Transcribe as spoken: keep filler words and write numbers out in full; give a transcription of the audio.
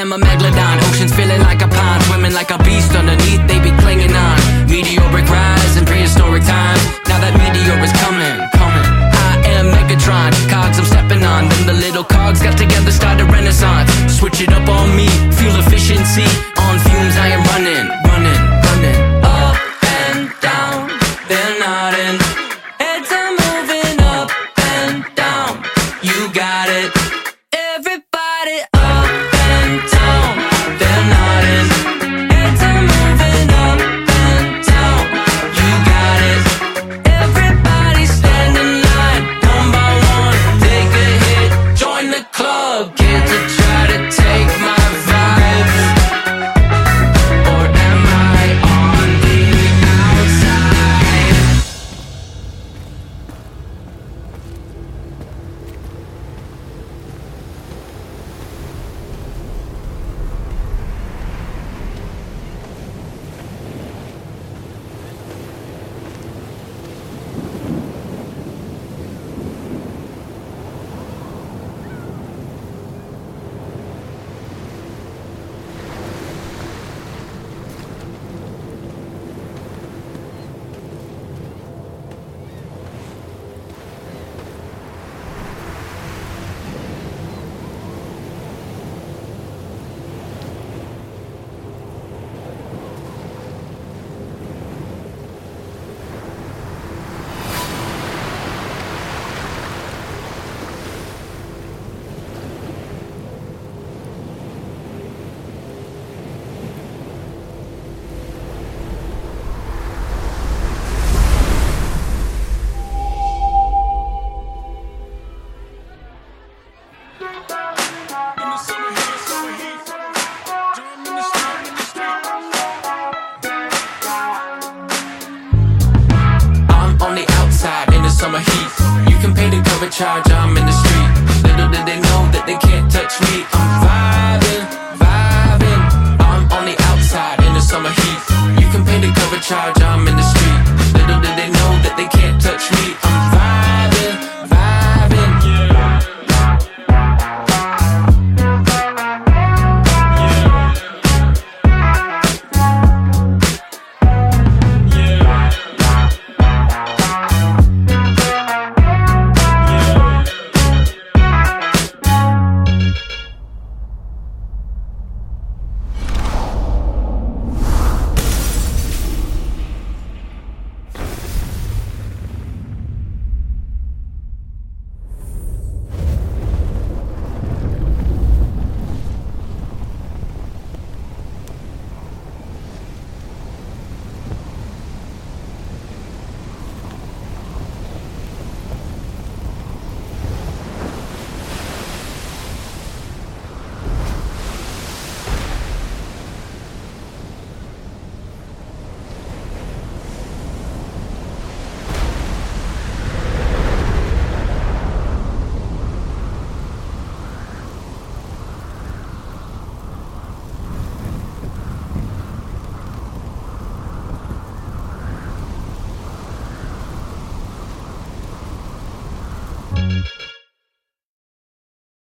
am a megalodon. Oceans feeling like a pond, swimming like a beast. Underneath they be clinging on. Meteoric rise in prehistoric times. Now that meteor is coming, coming. I am Megatron, cogs I'm stepping on. Then the little cogs got together, started renaissance. Switch it up on me, fuel efficiency. On fumes I am running, running, running. Up and down, they're nodding. Heads are moving up and down. You got it. Everybody up and down, they're nodding. Heads are moving up and down. You got it. Everybody stand in line, one by one, take a hit. Join the club, kids are try to take my vibes. Or am I on the outside? Summer heat. You can pay the cover charge, I'm in the street. Little did they know that they can't touch me. I'm vibing, vibing. I'm on the outside in the summer heat. You can pay the cover charge, I'm in the street.